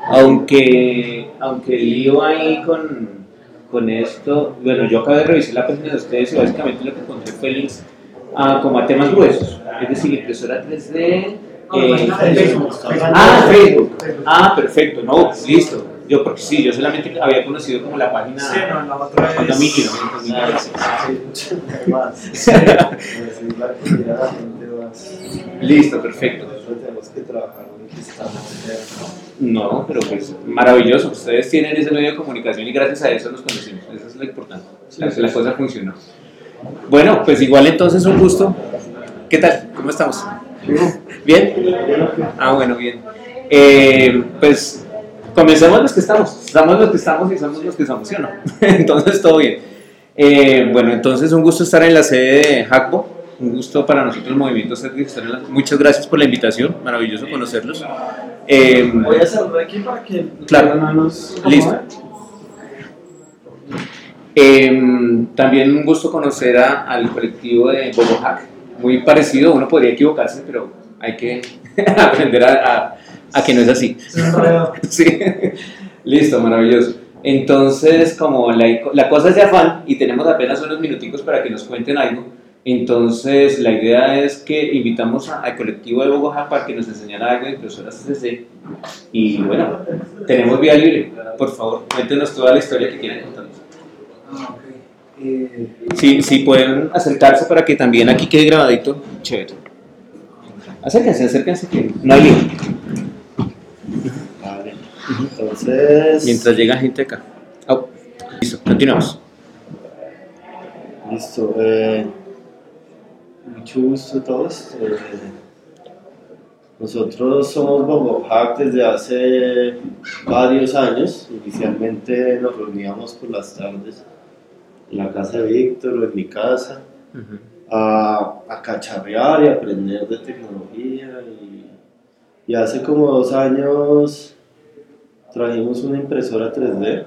Aunque el lío ahí con esto, bueno, yo acabo de revisar la página de ustedes y básicamente lo que encontré fue links como a temas gruesos, es decir, impresora 3D. Facebook. Perfecto, no, listo. Yo porque sí, yo solamente había conocido como la página. Sí, no, la otra es. Condominio. Listo, perfecto. Tenemos que trabajar en que estamos. No, pero pues maravilloso. Ustedes tienen ese medio de comunicación y gracias a eso nos conocimos. Eso es lo importante. La cosa funcionó. Bueno, pues igual entonces un gusto. ¿Qué tal? ¿Cómo estamos? ¿Bien? Bueno, bien. Pues comencemos los que estamos. Estamos los que estamos y somos los que somos, ¿sí o no? Entonces todo bien. Bueno, entonces un gusto estar en la sede de Hackbo. Un gusto para nosotros el Movimiento Service. Muchas gracias por la invitación. Maravilloso conocerlos. Voy a saludar aquí para que claro, no nos... Listo. También un gusto conocer al colectivo de Bogohack. Muy parecido, uno podría equivocarse, pero hay que aprender a que no es así. Sí. Listo, maravilloso. Entonces, como la cosa es de afán y tenemos apenas unos minuticos para que nos cuenten algo, entonces la idea es que invitamos al colectivo de Bogotá para que nos enseñara algo de impresoras 3D. Y bueno, tenemos vía libre. Por favor, cuéntenos toda la historia que quieran contarnos. Sí, pueden acercarse para que también aquí quede grabadito. Chévere. Acérquense, que no hay lío. Vale. Entonces. Mientras llega gente acá. Listo, continuamos. Listo. Mucho gusto a todos. Nosotros somos Bogohack desde hace varios años. Inicialmente nos reuníamos por las tardes en la casa de Víctor o en mi casa a cacharrear y aprender de tecnología. Y hace como 2 años trajimos una impresora 3D.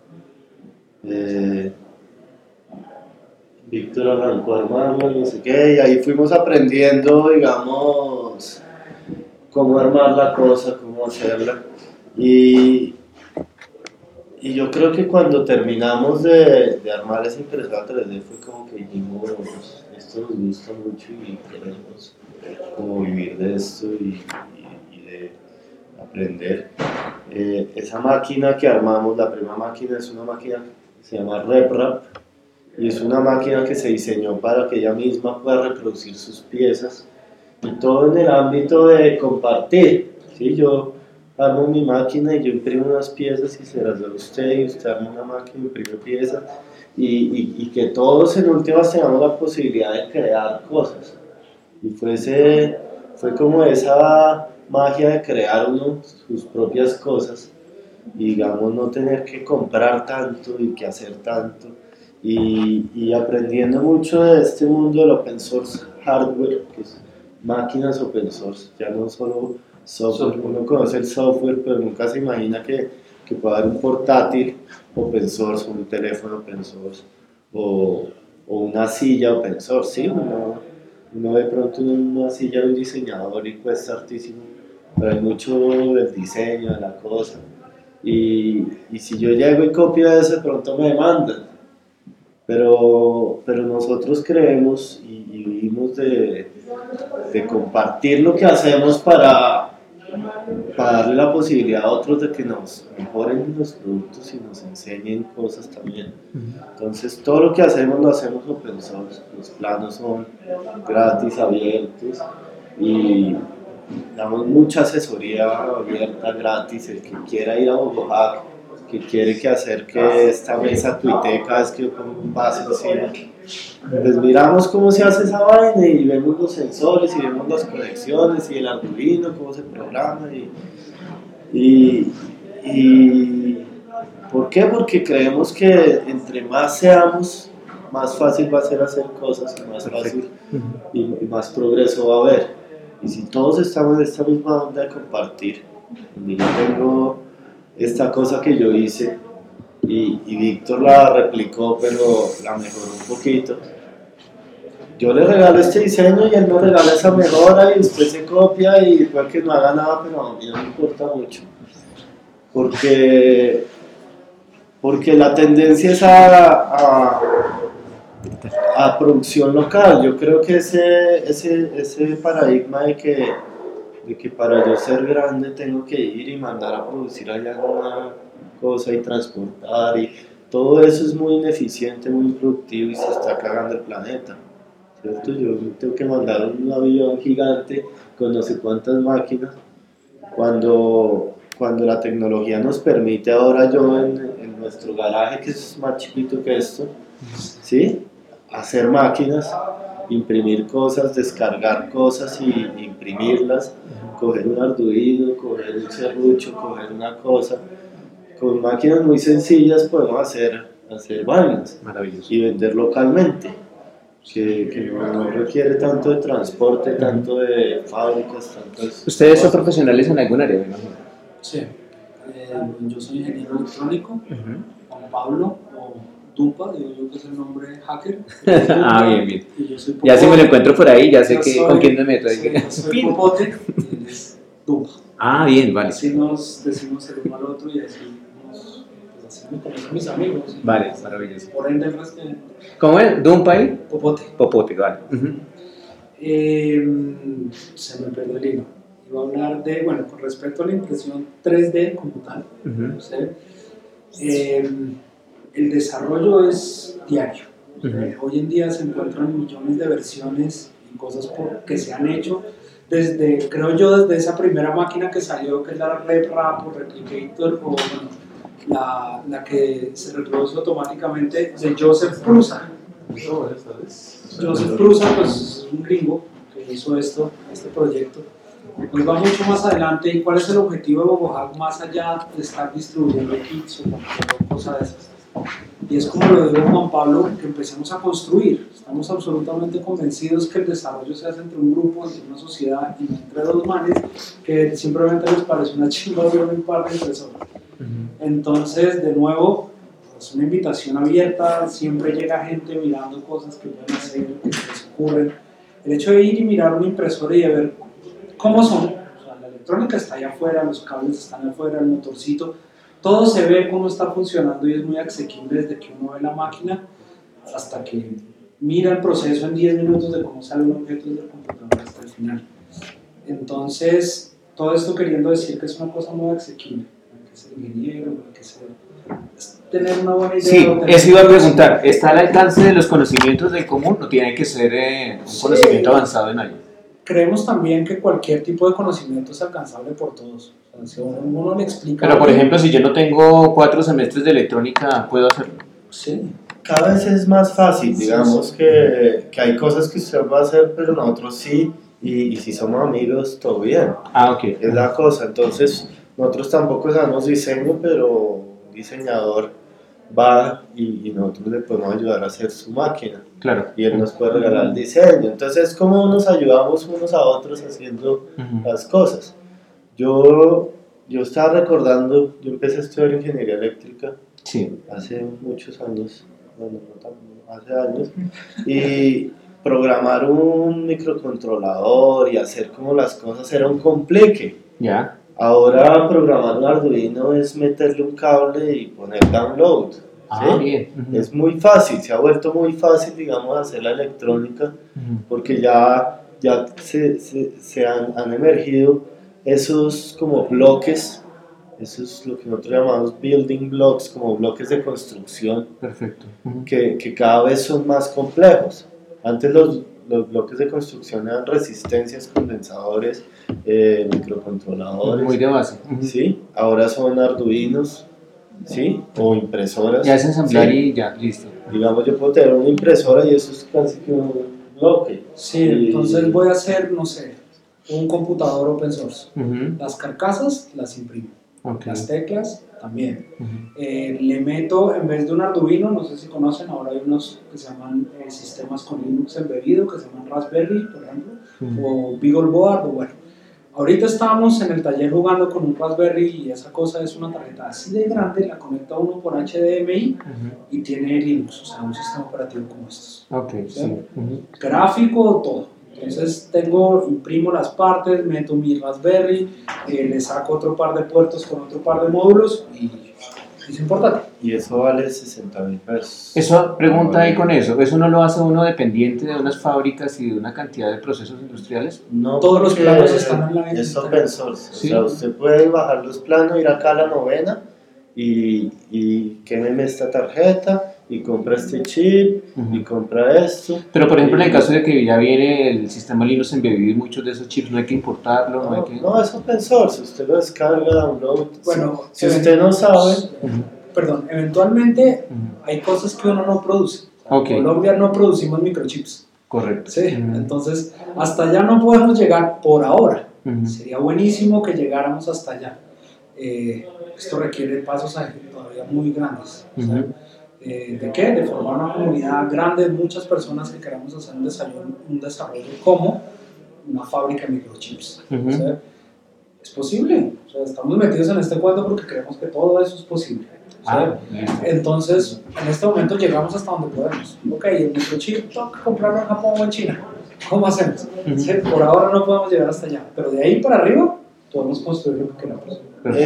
Víctor arrancó a armarla, no sé qué, y ahí fuimos aprendiendo, digamos, cómo armar la cosa, cómo hacerla. Y yo creo que cuando terminamos de armar esa impresora 3D fue como que dijimos, esto nos gusta mucho y queremos como vivir de esto y de aprender. Esa máquina que armamos, la primera máquina, es una máquina que se llama RepRap y es una máquina que se diseñó para que ella misma pueda reproducir sus piezas y todo en el ámbito de compartir, ¿sí? Yo armo mi máquina y yo imprimo unas piezas y se las doy a usted y usted arma una máquina y imprime piezas y que todos en últimas tengamos la posibilidad de crear cosas y fue como esa magia de crear uno sus propias cosas y digamos no tener que comprar tanto y que hacer tanto y aprendiendo mucho de este mundo del open source hardware, que es máquinas open source, ya no solo software. Uno conoce el software pero nunca se imagina que pueda haber un portátil open source, un teléfono open source o una silla open source, ¿sí? Uno ve pronto una silla de un diseñador y cuesta hartísimo, pero hay mucho del diseño, de la cosa y si yo llego y copio eso de pronto me demandan. Pero nosotros creemos y vivimos de compartir lo que hacemos para darle la posibilidad a otros de que nos mejoren los productos y nos enseñen cosas también. Entonces todo lo que hacemos lo hacemos open source, los planos son gratis, abiertos y damos mucha asesoría abierta, gratis. El que quiera ir a Bogohack, que quiere que hacer que esta mesa tuitee cada vez que yo pongo un vaso encima, pues miramos cómo se hace esa vaina y vemos los sensores y vemos las conexiones y el Arduino, cómo se programa y ¿por qué? Porque creemos que entre más seamos, más fácil va a ser hacer cosas y más fácil y más progreso va a haber. Y si todos estamos en esta misma onda de compartir, y yo tengo esta cosa que yo hice y Víctor la replicó pero la mejoró un poquito, yo le regalo este diseño y él me regala esa mejora y usted se copia y puede que no haga nada, pero a mí no me importa mucho. porque la tendencia es a producción local. Yo creo que ese paradigma de que para yo ser grande tengo que ir y mandar a producir allá alguna cosa y transportar, y todo eso es muy ineficiente, muy improductivo y se está cagando el planeta, ¿cierto? Yo tengo que mandar un avión gigante con no sé cuántas máquinas, cuando la tecnología nos permite ahora, yo en nuestro garaje, que es más chiquito que esto, ¿sí? Hacer máquinas, imprimir cosas, descargar cosas y imprimirlas, coger un Arduino, coger un serrucho, coger una cosa. Con máquinas muy sencillas podemos hacer vainas. Maravilloso. Y vender localmente, que no requiere tanto de transporte, tanto de fábricas, tantas ¿Ustedes son cosas. profesionales en algún área, me imagino? Sí. Yo soy ingeniero electrónico, Juan Pablo, o Dumpa, digo yo que es el nombre hacker. Ah, bien, bien. Y yo soy Ya si me lo Popote. encuentro por ahí, ya sé Yo que, soy- con quién me meto. Sí, yo soy Popote y él es Dumpa. Ah, bien, vale. Así nos decimos el uno al otro y así me conocen mis amigos. Y Vale, maravilloso. por ende, el resto ¿Cómo es? ¿Dumpay? Popote. Popote, vale. Se me perdió el hilo. Iba a hablar de, bueno, con respecto a la impresión 3D como tal, ¿sí? El desarrollo es diario. Hoy en día se encuentran millones de versiones y cosas que se han hecho desde, creo yo, desde esa primera máquina que salió, que es la RepRap o Replicator, o bueno, la que se reproduce automáticamente, de Joseph Prusa. Joseph Prusa, pues, es un gringo que hizo este proyecto. Pues va mucho más adelante. ¿Y cuál es el objetivo de BoboHack más allá de estar distribuyendo kits o cosas de esas? Y es como lo dijo Juan Pablo, que empecemos a construir. Estamos absolutamente convencidos que el desarrollo se hace entre un grupo, entre una sociedad y no entre dos manes que simplemente les parece una chingada de un par de impresoras. Entonces, de nuevo, es una invitación abierta, siempre llega gente mirando cosas que pueden hacer, que se les ocurren. El hecho de ir y mirar una impresora y de ver cómo son, o sea, la electrónica está allá afuera, los cables están afuera, el motorcito, todo se ve cómo está funcionando y es muy asequible desde que uno ve la máquina hasta que mira el proceso en 10 minutos de cómo sale un objeto desde el computador hasta el final. Entonces, todo esto queriendo decir que es una cosa muy asequible. Que ser ingeniero, que ser, tener una buena idea. Sí, eso iba a preguntar. ¿Está al alcance de los conocimientos del común o tiene que ser un conocimiento avanzado en algo? Creemos también que cualquier tipo de conocimiento es alcanzable por todos. O sea, si uno le explica. Pero, por ejemplo, si yo no tengo 4 semestres de electrónica, ¿puedo hacerlo? Sí. Cada vez es más fácil, digamos que hay cosas que usted va a hacer, pero nosotros sí, y si somos amigos, todo bien. Ah, ok. Es la cosa. Entonces, nosotros tampoco sabemos diseño, pero un diseñador va y nosotros le podemos ayudar a hacer su máquina. Claro. Y él nos puede regalar el diseño. Entonces, es como nos ayudamos unos a otros haciendo las cosas. Yo estaba recordando, yo empecé a estudiar ingeniería eléctrica hace muchos años, bueno, no tan, hace años, y programar un microcontrolador y hacer como las cosas era un complique. Ya. Ahora programar un Arduino es meterle un cable y poner download. Ah, ¿sí? bien. Es muy fácil, se ha vuelto muy fácil, digamos, hacer la electrónica, porque ya se han emergido esos como bloques, eso es lo que nosotros llamamos building blocks, como bloques de construcción. Perfecto. Que cada vez son más complejos. Antes los bloques de construcción eran resistencias, condensadores, microcontroladores. Muy de base. ¿Sí? Ahora son arduinos, ¿sí? O impresoras. Ya es ensamblar ¿sí? y ya, listo. Digamos, yo puedo tener una impresora y eso es casi que un bloque. Sí, entonces voy a hacer, no sé, un computador open source. Las carcasas las imprimo. Okay. Las teclas también. Le meto, en vez de un Arduino, no sé si conocen, ahora hay unos que se llaman sistemas con Linux embebido, que se llaman Raspberry, por ejemplo, o BeagleBoard, o bueno. Ahorita estábamos en el taller jugando con un Raspberry y esa cosa es una tarjeta así de grande, la conecta uno por HDMI y tiene Linux, o sea, un sistema operativo como estos. Okay, ¿sí? Gráfico, todo. Entonces imprimo las partes, meto mi Raspberry, le saco otro par de puertos con otro par de módulos y es importante. Y eso vale 60.000 pesos. Eso, pregunta ahí con eso no lo hace uno dependiente de unas fábricas y de una cantidad de procesos industriales? No, todos los planos están en la es open source. Sí. O sea, usted puede bajar los planos, ir acá a la novena y quémeme esta tarjeta y compra este chip y compra esto. Pero por ejemplo en el caso de que ya viene el sistema Linux embebido y muchos de esos chips no hay que importarlo, no hay que... No, es open source, usted lo descarga, download. Bueno, si usted no sabe... Perdón, eventualmente hay cosas que uno no produce. Okay. En Colombia no producimos microchips. Correcto. Sí, entonces hasta allá no podemos llegar por ahora. Sería buenísimo que llegáramos hasta allá. Esto requiere pasos todavía muy grandes. ¿De qué? De formar una comunidad grande, muchas personas que queramos hacer un desarrollo como una fábrica de microchips. Es posible. O sea, estamos metidos en este cuento porque creemos que todo eso es posible. Entonces, en este momento llegamos hasta donde podemos. Ok, el microchip tengo que comprarlo en Japón o en China. ¿Cómo hacemos? ¿Sí? Por ahora no podemos llegar hasta allá, pero de ahí para arriba podemos construir lo que queramos.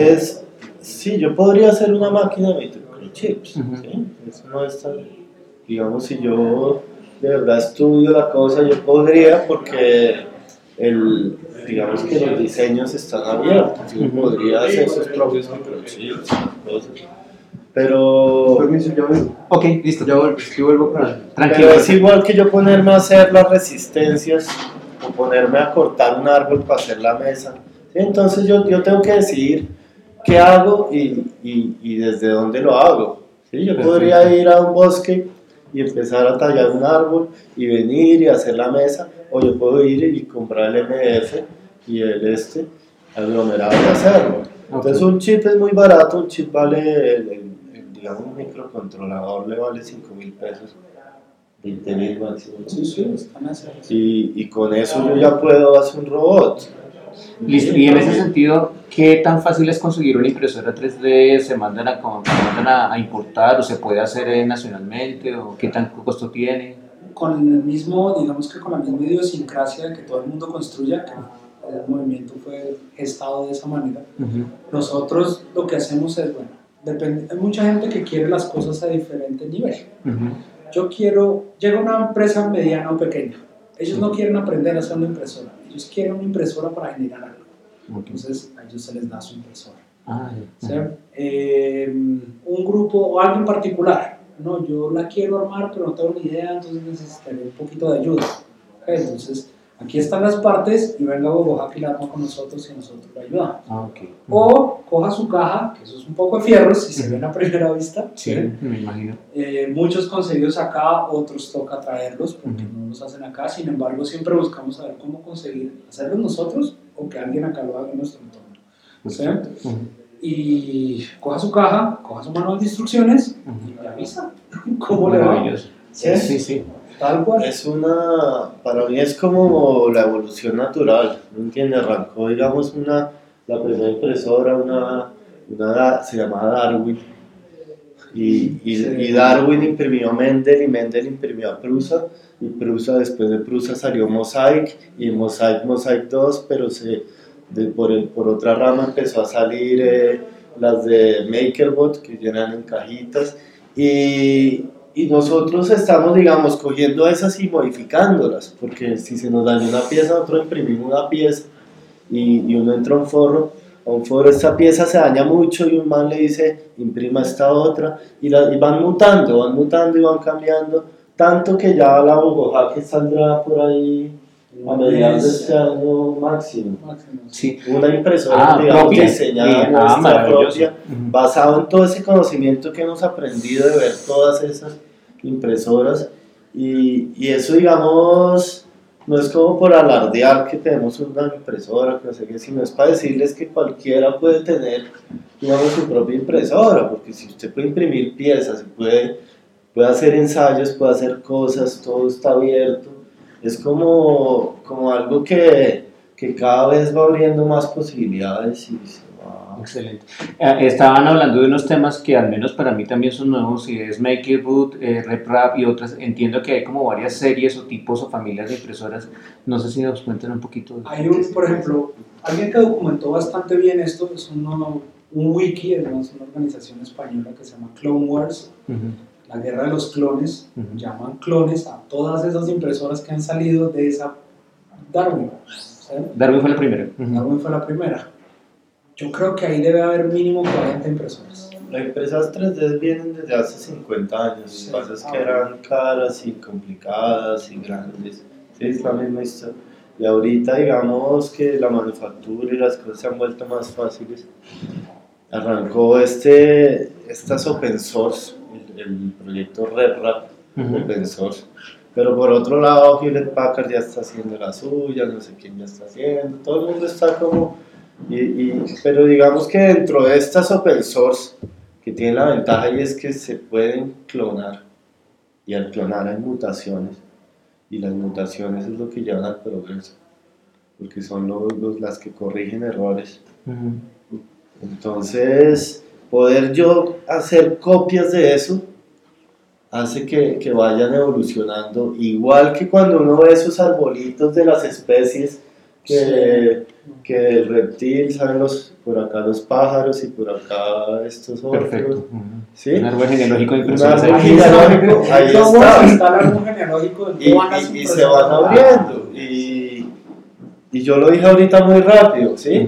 Sí, yo podría hacer una máquina de microchips. ¿Sí? Eso no es tan... Digamos, si yo de verdad estudio la cosa, yo podría, porque digamos que los diseños están abiertos. Yo podría hacer sus propios microchips, cosas. Pero... Permiso, ya vuelvo. Ok, listo. Ya vuelvo, es que vuelvo para... Tranquilo. Pero es igual que yo ponerme a hacer las resistencias o ponerme a cortar un árbol para hacer la mesa. ¿Sí? Entonces yo tengo que decidir qué hago y desde dónde lo hago. ¿Sí? Yo podría ir a un bosque y empezar a tallar un árbol y venir y hacer la mesa, o yo puedo ir y comprar el MF y el aglomerado y hacerlo. Entonces un chip es muy barato, un chip vale, digamos un microcontrolador le vale 5.000 pesos, 20.000 máximo. Sí, están así. Y con eso yo ya puedo hacer un robot. Listo. Y en ese sentido, ¿qué tan fácil es conseguir una impresora 3D? ¿Se mandan a importar o se puede hacer nacionalmente? ¿O qué tan costo tiene? Con el mismo, digamos que con la misma idiosincrasia de que todo el mundo construya, que el movimiento fue gestado de esa manera. Nosotros lo que hacemos es, bueno, hay mucha gente que quiere las cosas a diferente nivel. Llega una empresa mediana o pequeña, ellos no quieren aprender a hacer una impresora, ellos quieren una impresora para generar algo. Entonces a ellos se les da su impresora. Un grupo o algo en particular, no, yo la quiero armar pero no tengo ni idea, entonces necesitaré un poquito de ayuda. Entonces aquí están las partes y venga Bobohack y la arma con nosotros y nosotros la ayudamos. O coja su caja, que eso es un poco de fierros si se ven a primera vista. Sí, me imagino. Muchos conseguidos acá, otros toca traerlos porque no los hacen acá. Sin embargo, siempre buscamos saber cómo conseguir hacerlos nosotros o que alguien acá lo haga en nuestro entorno. Y coja su caja, coja su manual de instrucciones y me avisa cómo le va. Sí. Tal cual. Para mí es como la evolución natural, ¿no entiendes? Arrancó, digamos, la primera impresora, se llamaba Darwin, y Darwin imprimió a Mendel, y Mendel imprimió a Prusa, y Prusa, después de Prusa salió Mosaic, y Mosaic 2, pero por otra rama empezó a salir las de MakerBot, que llenan en cajitas, y nosotros estamos, digamos, cogiendo esas y modificándolas, porque si se nos daña una pieza, nosotros imprimimos una pieza y uno entra a un foro, esta pieza se daña mucho y un man le dice, imprima esta otra, y van mutando y van cambiando, tanto que ya la Bobohack saldrá por ahí a mediados de este año máximo. Sí. Una impresora, digamos, propia. diseñada nuestra propia, basado en todo ese conocimiento que hemos aprendido de ver todas esas impresoras, y eso, digamos, no es como por alardear que tenemos una impresora, que no sé qué, sino es para decirles que cualquiera puede tener, digamos, su propia impresora, porque si usted puede imprimir piezas, puede hacer ensayos, puede hacer cosas, todo está abierto. Es como algo que cada vez va abriendo más posibilidades y se Wow. Excelente. Estaban hablando de unos temas que al menos para mí también son nuevos, y es MakeItBoot, RepRap y otras. Entiendo que hay como varias series o tipos o familias de impresoras. No sé si nos cuentan un poquito. Hay por ejemplo, alguien que documentó bastante bien esto, es un wiki, además una organización española que se llama Clone Wars, la guerra de los clones. Llaman clones a todas esas impresoras que han salido de esa Darwin. ¿Sí? Darwin fue la primera. Darwin fue la primera. Yo creo que ahí debe haber mínimo 40 impresoras. Las impresas 3D vienen desde hace 50 años. Sí. Lo que pasa es que eran caras y complicadas y grandes. Sí, es la misma historia. Y ahorita, digamos que la manufactura y las cosas se han vuelto más fáciles. Arrancó estas open source, el proyecto RepRap, open source. Pero por otro lado, Hewlett Packard ya está haciendo la suya, no sé quién ya está haciendo, todo el mundo está como... pero digamos que dentro de estas open source, que tienen la ventaja y es que se pueden clonar, y al clonar hay mutaciones, y las mutaciones es lo que llevan al progreso, porque son las que corrigen errores. Entonces, poder yo hacer copias de eso hace que vayan evolucionando, igual que cuando uno ve esos arbolitos de las especies, que el reptil, saben por acá los pájaros y por acá estos otros. Perfecto. ¿Sí? Un árbol genealógico de Un impresoras. árbol genealógico, ahí está el árbol genealógico y se van abriendo. Y yo lo dije ahorita muy rápido, ¿sí?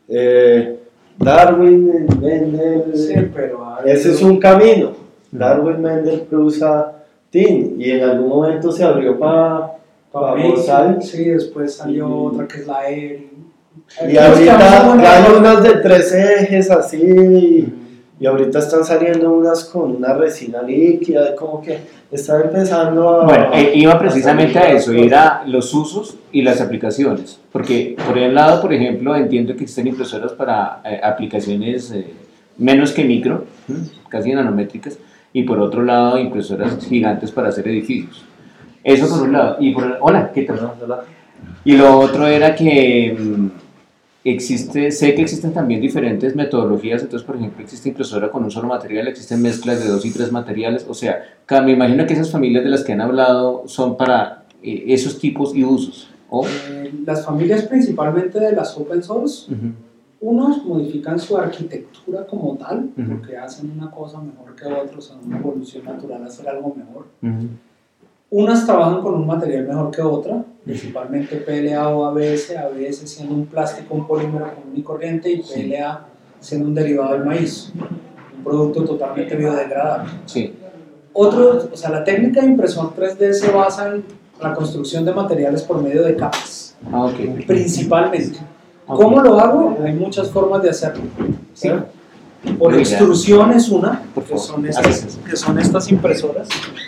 Darwin, Mendel, sí, pero ese es un camino. Darwin, Mendel, Prusa, Tin, y en algún momento se abrió para Bosal. Sí, después salió otra que es la ERI. Y ahorita hay unas de 13 ejes así, y ahorita están saliendo unas con una resina líquida, como que están empezando a... Bueno, iba precisamente a eso, ir a los usos y las aplicaciones, porque por un lado, por ejemplo, entiendo que existen impresoras para aplicaciones menos que micro, casi nanométricas, y por otro lado, impresoras gigantes para hacer edificios. Eso por un lado. Hola, ¿qué tal? Hola. Y lo otro era que sé que existen también diferentes metodologías. Entonces, por ejemplo, existe impresora con un solo material, existen mezclas de 2 y 3 materiales. O sea, me imagino que esas familias de las que han hablado son para esos tipos y usos. ¿O? Las familias principalmente de las open source, unos modifican su arquitectura como tal, porque hacen una cosa mejor que otros, en una evolución natural hacer algo mejor. Unas trabajan con un material mejor que otra, principalmente PLA o ABS, ABS siendo un plástico, un polímero común y corriente, y PLA siendo un derivado del maíz, un producto totalmente biodegradable. Sí. La técnica de impresión 3D se basa en la construcción de materiales por medio de capas, principalmente. ¿Cómo lo hago? Hay muchas formas de hacerlo. ¿Sí? Por extrusión es una, que son estas impresoras.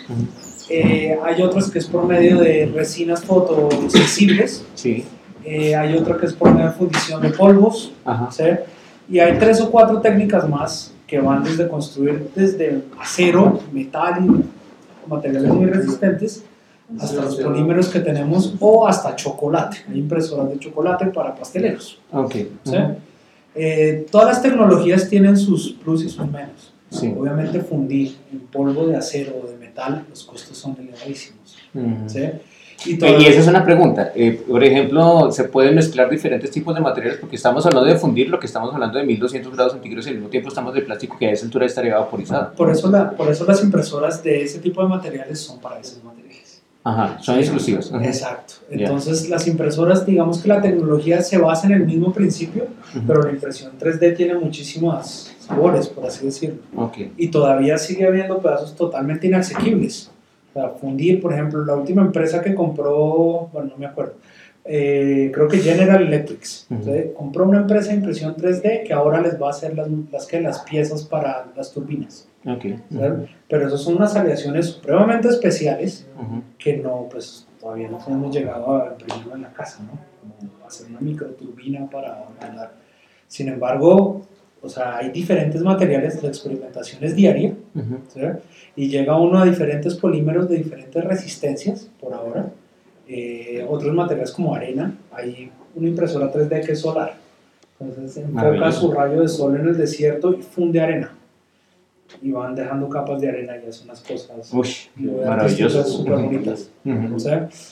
Hay otras que es por medio de resinas fotosensibles. Sí. Hay otra que es por medio de fundición de polvos. ¿Sí? Y hay 3 o 4 técnicas más que van desde construir desde acero, metal y materiales muy resistentes, hasta los polímeros que tenemos, o hasta chocolate. Hay impresoras de chocolate para pasteleros. ¿Sí? Todas las tecnologías tienen sus plus y sus menos. Sí. Obviamente fundir en polvo de acero o de metal, los costos son elevadísimos. ¿Sí? Y esa es una pregunta. Por ejemplo, ¿se pueden mezclar diferentes tipos de materiales? Porque estamos hablando de fundir, lo que estamos hablando de 1200 grados centígrados, y al mismo tiempo estamos de plástico que a esa altura estaría vaporizado. Por eso las impresoras de ese tipo de materiales son para esos materiales. Son exclusivas. Exacto. Entonces, las impresoras, digamos que la tecnología se basa en el mismo principio, pero la impresión 3D tiene muchísimos sabores, por así decirlo. Y todavía sigue habiendo pedazos totalmente inasequibles. Para fundir, por ejemplo, la última empresa que compró, bueno, no me acuerdo, creo que General Electric, compró una empresa de impresión 3D que ahora les va a hacer las piezas para las turbinas. Pero esas son unas aleaciones supremamente especiales que no, pues todavía no hemos llegado a imprimirlo en la casa, ¿no? Como hacer una microturbina para mandar. Sin embargo, hay diferentes materiales, la experimentación es diaria, ¿sí? Y llega uno a diferentes polímeros de diferentes resistencias, por ahora. Otros materiales como arena, hay una impresora 3D que es solar, Entonces enfoca su rayo de sol en el desierto y funde arena. Y van dejando capas de arena y hacen unas cosas maravillosas, súper bonitas. ¿Sí?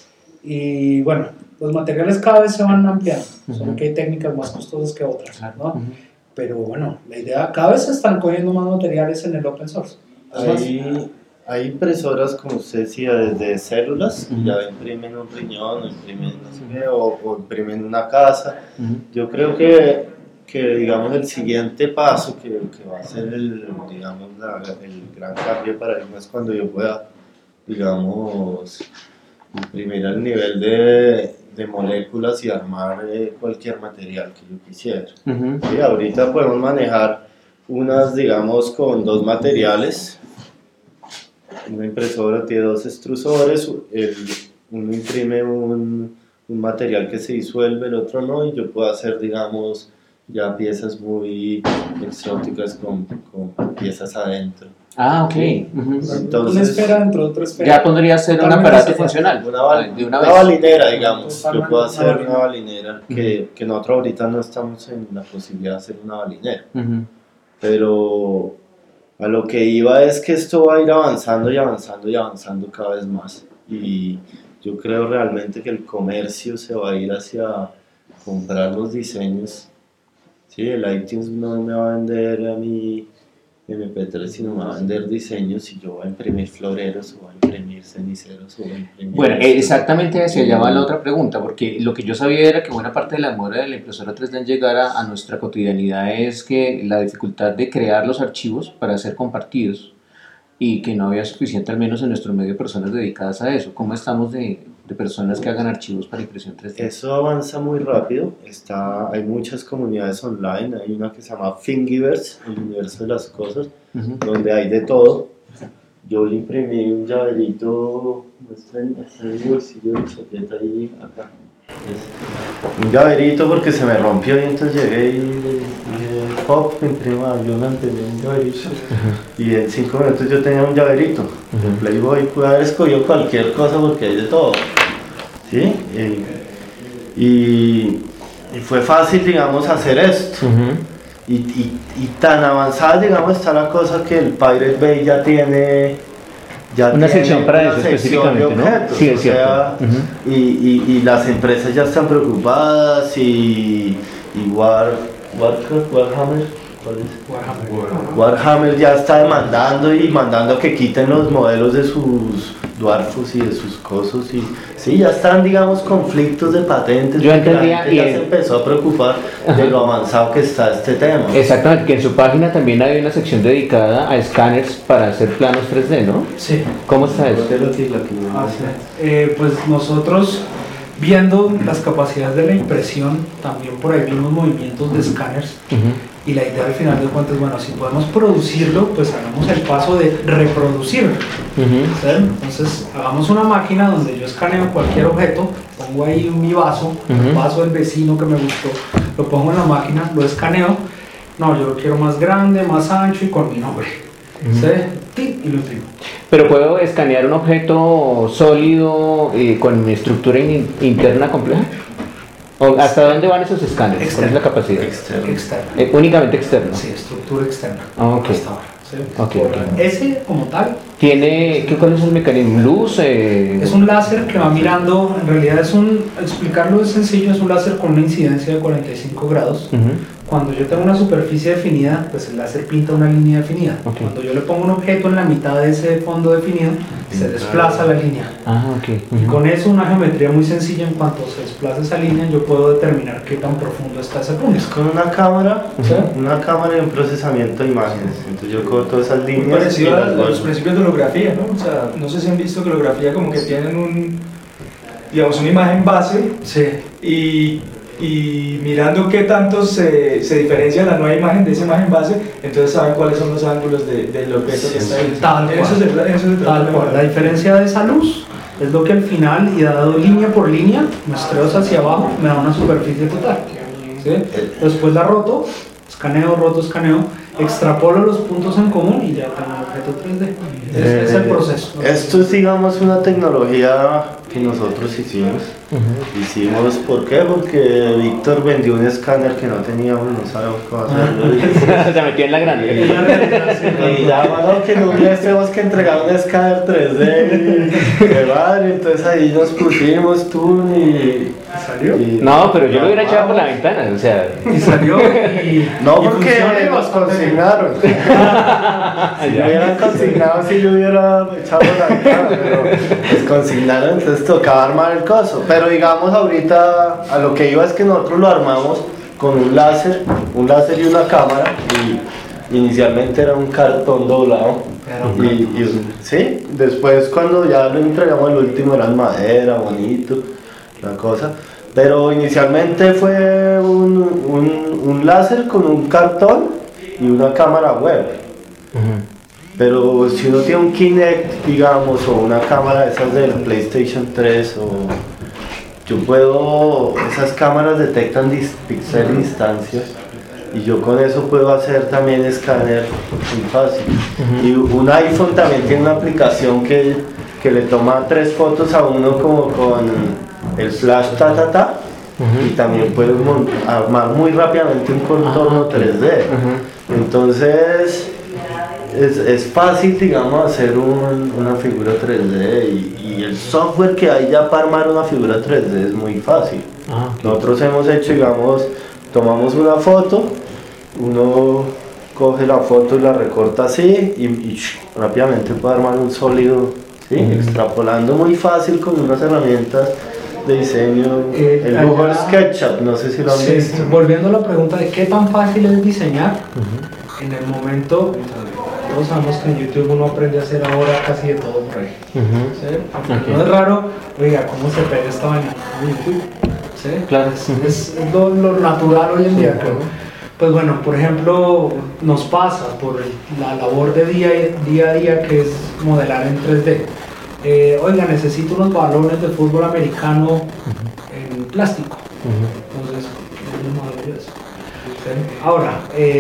Y bueno, los materiales cada vez se van ampliando, solo que hay técnicas más costosas que otras, ¿no? Pero bueno, la idea, cada vez se están cogiendo más materiales en el open source. Hay impresoras, como usted decía, desde células, ya imprimen un riñón, o imprimen no sé qué, o imprimen una casa. Yo creo que digamos el siguiente paso que va a ser el gran cambio de paradigma es cuando yo pueda, digamos, imprimir al nivel de moléculas y armar cualquier material que yo quisiera. Sí, ahorita podemos manejar unas, digamos, con 2 materiales. Una impresora tiene 2 extrusores, uno imprime un material que se disuelve, el otro no, y yo puedo hacer, digamos, ya piezas muy exóticas con piezas adentro. Ah, ok. Entonces, una esfera dentro de otra esfera. Ya podría ser un aparato funcional. Una balinera, digamos. Yo puedo hacer una balinera que nosotros ahorita no estamos en la posibilidad de hacer una balinera. Pero a lo que iba es que esto va a ir avanzando y avanzando y avanzando cada vez más. Y yo creo realmente que el comercio se va a ir hacia comprar los diseños. Sí, el iTunes no me va a vender a mí MP3, sino me va a vender diseños y yo voy a imprimir floreros o voy a imprimir ceniceros o voy a imprimir... Bueno, exactamente hacia allá va la otra pregunta, porque lo que yo sabía era que buena parte de la demora de la impresora 3D en llegar a nuestra cotidianidad es que la dificultad de crear los archivos para ser compartidos y que no había suficiente, al menos en nuestro medio, personas dedicadas a eso. ¿Cómo estamos de personas que hagan archivos para impresión 3D? Eso avanza muy rápido, hay muchas comunidades online, hay una que se llama Thingiverse, el universo de las cosas, donde hay de todo. Yo le imprimí un llaverito, está en el bolsillo de chaqueta ahí, acá. Un llaverito porque se me rompió y entonces llegué y dije, pop, imprima, yo me imprimí un llaverito. Y en 5 minutos yo tenía un llaverito. El Playboy pude haber escogido cualquier cosa porque hay de todo. ¿Sí? Y fue fácil, digamos, hacer esto. Y tan avanzada, digamos, está la cosa que el Pirate Bay ya tiene una sección para eso específicamente, ¿no? Sí, es cierto. Y las empresas ya están preocupadas y Warhammer ya está demandando y mandando que quiten los modelos de sus dwarfos y de sus cosos y sí, ya están, digamos, conflictos de patentes. Yo entendía, y ya se empezó a preocupar de lo avanzado que está este tema. Exactamente, que en su página también hay una sección dedicada a escáneres para hacer planos 3D, ¿no? Sí. ¿Cómo está eso? Pues nosotros, viendo las capacidades de la impresión, también por ahí vimos movimientos de escáneres. Y la idea al final de cuentas, bueno, si podemos producirlo, pues hagamos el paso de reproducirlo. Entonces, hagamos una máquina donde yo escaneo cualquier objeto, pongo ahí mi vaso, el vaso del vecino que me gustó, lo pongo en la máquina, lo escaneo. No, yo lo quiero más grande, más ancho y con mi nombre. Y lo imprimo. Pero puedo escanear un objeto sólido con mi estructura interna compleja. ¿Hasta dónde van esos escáneres? ¿Cuál es la capacidad? Externa. ¿Únicamente externo? Sí, estructura externa. Hasta ahora. ¿Sí? Ese como tal. ¿Cuál es el mecanismo? ¿Luz? Es un láser que va mirando, en realidad explicarlo es sencillo, es un láser con una incidencia de 45 grados. Cuando yo tengo una superficie definida, pues el láser pinta una línea definida. Cuando yo le pongo un objeto en la mitad de ese fondo definido, se desplaza la línea. Y con eso, una geometría muy sencilla, en cuanto se desplaza esa línea, yo puedo determinar qué tan profundo está ese punto. Es con una cámara y un procesamiento de imágenes. Entonces yo cojo todas esas líneas. Muy parecido a los principios de holografía, ¿no? O sea, no sé si han visto que holografía como que tienen una imagen base y mirando qué tanto se diferencia la nueva imagen de esa imagen base, entonces saben cuáles son los ángulos del objeto que está ahí. Tal cual. La diferencia de esa luz es lo que al final, y dado línea por línea, muestreos hacia abajo, me da una superficie total. ¿Sí? Después la roto, escaneo, extrapolo los puntos en común y ya tengo un objeto 3D. Ese es el proceso. Esto es, digamos, una tecnología que nosotros hicimos. Hicimos, ¿por qué? Porque Víctor vendió un escáner que no teníamos, no sabemos cómo hacerlo. Se metió en la grande. Y ya, mano, que no tenemos que entregar un escáner 3D. De madre, entonces ahí nos pusimos tú y... ¿Salió? No, pero yo lo hubiera echado por la ventana, o sea. Y salió y... No, y porque funciona. nos consignaron. Si me hubieran consignado, si yo hubiera echado por la ventana, pero nos consignaron, entonces tocaba armar el coso. Pero digamos, ahorita a lo que iba es que nosotros lo armamos con un láser y una cámara. Y inicialmente era un cartón doblado. Sí, después cuando ya lo entregamos al último era en madera, bonito, la cosa. Pero inicialmente fue un láser con un cartón y una cámara web. Pero si uno tiene un Kinect, digamos, o una cámara de esas del PlayStation 3, esas cámaras detectan píxeles en distancia y yo con eso puedo hacer también escáner muy fácil. Y un iPhone también tiene una aplicación que le toma 3 fotos a uno como con el flash y también puedes armar muy rápidamente un contorno 3D. Entonces es fácil, digamos, hacer una figura 3D y el software que hay ya para armar una figura 3D es muy fácil. Nosotros hemos hecho, digamos, tomamos una foto, uno coge la foto y la recorta así y rápidamente puede armar un sólido, ¿sí? Extrapolando muy fácil con unas herramientas de diseño, el Google SketchUp, no sé si lo han visto. Volviendo a la pregunta de qué tan fácil es diseñar, en el momento, todos sabemos que en YouTube uno aprende a hacer ahora casi de todo por ahí. ¿Sí? Aunque no es raro, oiga, ¿cómo se pega esta vaina? En YouTube. ¿Sí? Claro. Es lo natural hoy en día. Pues bueno, por ejemplo, nos pasa por la labor de día a día que es modelar en 3D. Oiga, necesito unos balones de fútbol americano en plástico. Entonces, ¿cómo modelo eso? ¿Sí? Ahora,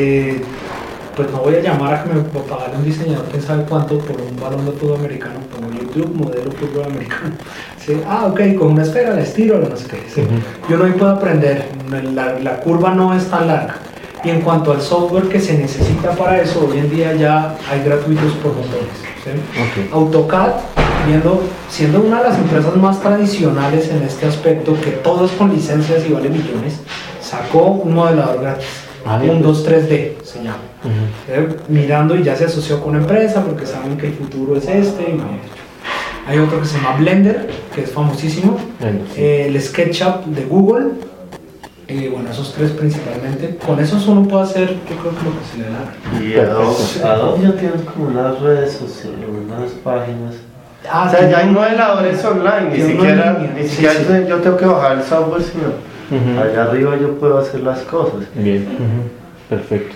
pues no voy a llamar a que me pagara un diseñador quién sabe cuánto por un balón de fútbol americano, pongo YouTube, modelo fútbol americano. ¿Sí? Ok, con una esfera, le estiro, no sé qué. ¿Sí? Yo no puedo aprender, la curva no es tan larga. Y en cuanto al software que se necesita para eso, hoy en día ya hay gratuitos por montones. ¿Sí? AutoCAD, siendo una de las empresas más tradicionales en este aspecto, que todo es con licencias y vale millones, sacó un modelador gratis. Un 2-3D se llama. Mirando, y ya se asoció con una empresa porque saben que el futuro es este. Hay otro que se llama Blender, que es famosísimo. El SketchUp de Google. Bueno, esos 3 principalmente. Con esos uno puede hacer, yo creo que lo que se le da. Y Adobe ya tiene como unas redes sociales, unas páginas. O sea, ya hay modeladores online, ni siquiera yo tengo que bajar el software, sino allá arriba yo puedo hacer las cosas. Bien, perfecto.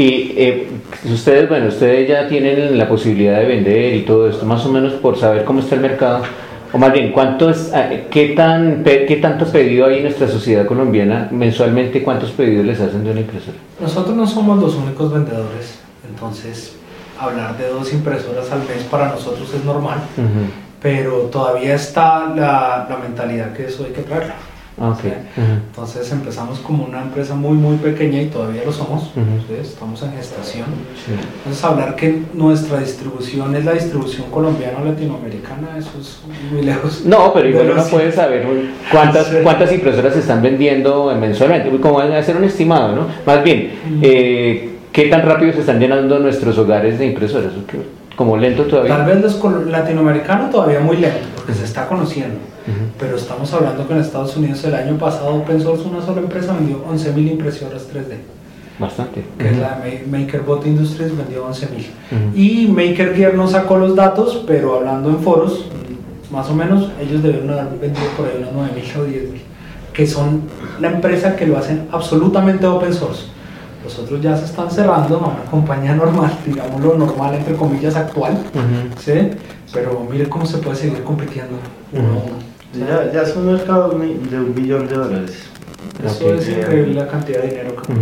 Y ustedes ya tienen la posibilidad de vender y todo esto, más o menos por saber cómo está el mercado, o más bien, ¿qué tanto pedido hay en nuestra sociedad colombiana mensualmente? ¿Cuántos pedidos les hacen de una impresora? Nosotros no somos los únicos vendedores, entonces hablar de 2 impresoras al mes para nosotros es normal, pero todavía está la mentalidad que eso hay que traerlo. Okay. Entonces empezamos como una empresa muy pequeña y todavía lo somos. ¿Sí? Estamos en gestación. Entonces hablar que nuestra distribución es la distribución colombiana o latinoamericana, eso es muy lejos. No, pero igual uno puede saber cuántas impresoras se están vendiendo mensualmente, como hacer un estimado, ¿no? Más bien, ¿qué tan rápido se están llenando nuestros hogares de impresoras? ¿Como lento todavía? Tal vez los latinoamericanos todavía muy lento, porque se está conociendo. Pero estamos hablando que en Estados Unidos el año pasado Open Source, una sola empresa vendió 11.000 impresoras 3D. Bastante. Que es la de MakerBot Industries, vendió 11.000. Y Maker Gear no sacó los datos, pero hablando en foros, más o menos ellos deben haber vendido por ahí unos 9.000 o 10.000, que son la empresa que lo hacen absolutamente Open Source. Los otros ya se están cerrando a una compañía normal, digámoslo normal entre comillas actual, ¿sí? Pero mire cómo se puede seguir compitiendo uno a uno. Ya es un mercado de $1 billón. Eso es increíble la cantidad de dinero que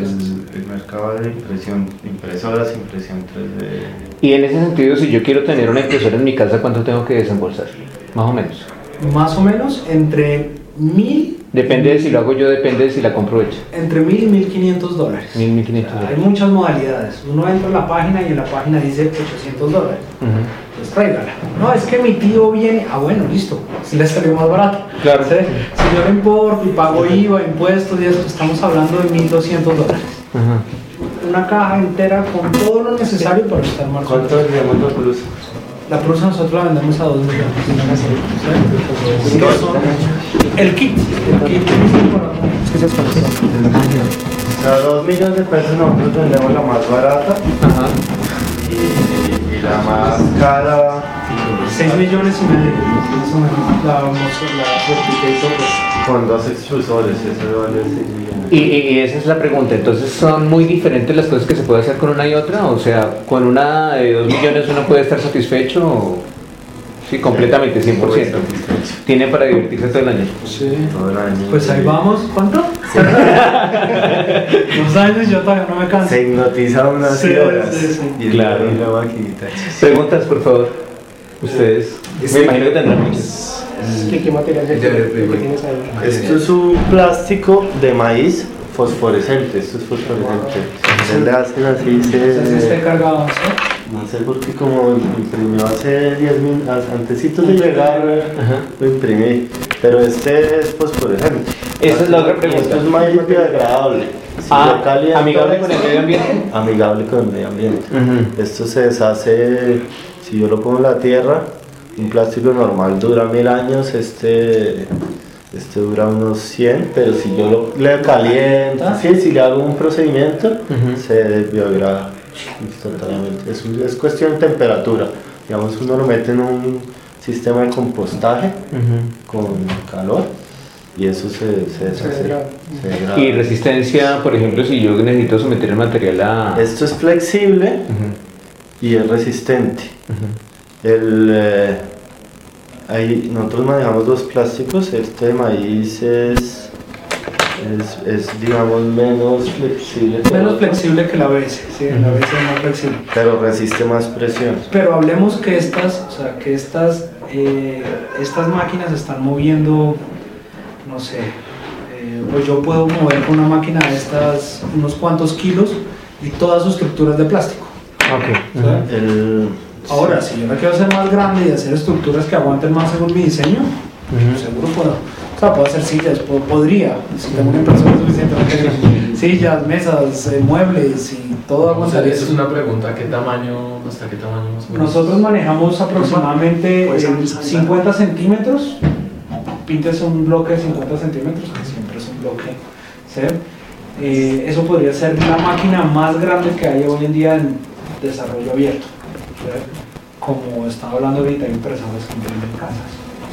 el mercado de impresoras, impresión 3D. Y en ese sentido, si yo quiero tener una impresora en mi casa, ¿cuánto tengo que desembolsar? Más o menos. Más o menos entre 1.000. Depende de si lo hago yo, depende de si la compro hecha. Entre 1.000 y 1.500 dólares. 1.500 Hay muchas modalidades. Uno entra a la página y en la página dice $800. Pues tráigala. No, es que mi tío viene. Ah, bueno, listo. Si le salió más barato. Claro. ¿Sí? Si yo lo importo y pago IVA, impuestos y esto, estamos hablando de $1.200. Una caja entera con todo lo necesario para estar más. ¿Cuánto vendemos la blusa? La blusa nosotros la vendemos a 2 millones. ¿Sí? El kit. Es que se desconoce. O sea, 2 millones de pesos nosotros vendemos la más barata. Y la más cara. 6 millones y medio. Más o menos. La Replicator, pues. Con 2 extrusores, eso vale 6 millones. Y esa es la pregunta, entonces son muy diferentes las cosas que se puede hacer con una y otra, o sea, con una de 2 millones uno puede estar satisfecho, o... Sí, completamente, 100%. Tiene para divertirse todo el año. Sí. Todo el año. Pues ahí vamos, ¿cuánto? 2 años yo todavía no me canso. Se hipnotiza unas horas. Sí. Y Claro. Y la maquinita. Preguntas, por favor. Ustedes. Me imagino que tendrán muchas. ¿Qué material es el que tienes ahí? Esto es un plástico de maíz fosforescente. Esto es fosforescente. Se le hacen así, Se esté cargado, ¿sí? No sé por qué como imprimió hace 10 minutos, antesitos de llegar, lo imprimí. Pero este es fosforescente. Esa es la otra pregunta. Esto es maíz biodegradable. Si lo calientas, amigable con el medio ambiente. amigable con el medio ambiente. Esto se deshace, si yo lo pongo en la tierra, un plástico normal dura 1000 años, este dura unos 100, pero si yo le caliento, si le hago un procedimiento, se biodegrada instantáneamente. Es cuestión de temperatura. Digamos, uno lo mete en un sistema de compostaje con calor y eso se degrada. Y resistencia, por ejemplo, si yo necesito someter el material a... Esto es flexible y es resistente. Nosotros manejamos 2 plásticos. Este de maíz es digamos menos flexible. Menos flexible que la ABS, sí, la ABS es más flexible. Pero resiste más presión. Pero hablemos que estas máquinas están moviendo, no sé, pues yo puedo mover con una máquina de estas unos cuantos kilos y toda su estructura es de plástico. Okay. Ahora, si yo me quiero hacer más grande y hacer estructuras que aguanten más según mi diseño, seguro puedo. O sea, puedo hacer sillas, podría, si tengo una impresora suficiente, sillas, mesas, muebles y todo aguantaría. Esa es una pregunta, ¿hasta qué tamaño más o menos? Nosotros manejamos aproximadamente 50 centímetros, pintes un bloque de 50 centímetros, que siempre es un bloque, ¿sí? Eso podría ser la máquina más grande que hay hoy en día en desarrollo abierto, ¿sí? Como estaba hablando ahorita, hay impresoras que imprimen casas.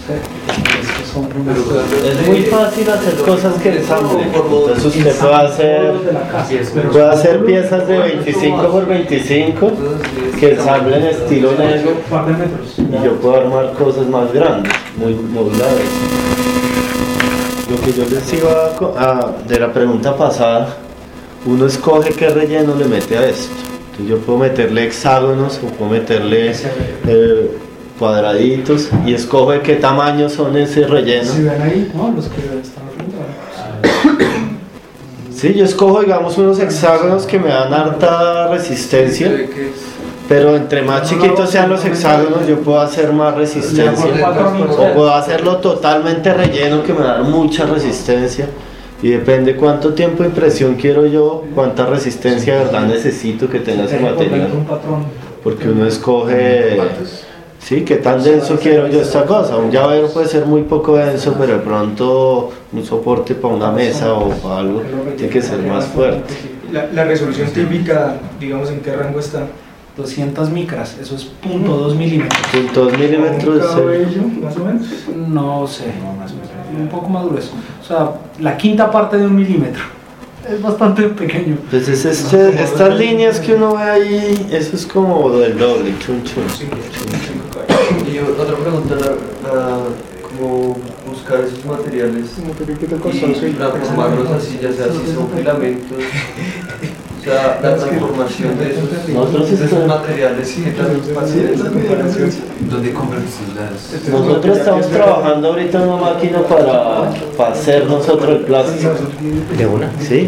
Es muy fácil hacer cosas que ensamblen. Entonces usted puede hacer piezas de 25 por 25 que ensamblen estilo Lego y yo puedo armar cosas más grandes, muy modulares. Lo que yo les iba de la pregunta pasada, uno escoge qué relleno le mete a esto. Entonces yo puedo meterle hexágonos o puedo meterle cuadraditos y escojo de qué tamaño son ese relleno. Si ven ahí, ¿no? Los que están frente. Sí, yo escojo, digamos, unos hexágonos que me dan harta resistencia, pero entre más chiquitos sean los hexágonos, yo puedo hacer más resistencia. O puedo hacerlo totalmente relleno, que me da mucha resistencia. Y depende cuánto tiempo de impresión quiero yo, cuánta resistencia de verdad necesito que tenga ese material. Porque uno escoge... Sí, qué tan denso quiero yo esta cosa. Un llavero puede ser muy poco denso, pero de pronto un soporte para una mesa o para algo tiene que ser más fuerte. La resolución típica, digamos, ¿en qué rango está? 200 micras, eso es 0.2 milímetros. 0.2 milímetros. ¿Un cabello, más o menos? No sé, un poco más grueso. O sea, la quinta parte de 1 milímetro. Es bastante pequeño. Entonces estas líneas que uno ve ahí, eso es como del doble, chun chun. Y otra pregunta, ¿cómo buscar esos materiales y transformarlos así, ya sea si son filamentos, O sea, la transformación de esos materiales, ¿qué tan fácil es la comparación? ¿Dónde compran las? Nosotros estamos trabajando ahorita en una máquina para hacer nosotros el plástico. De una. ¿Sí?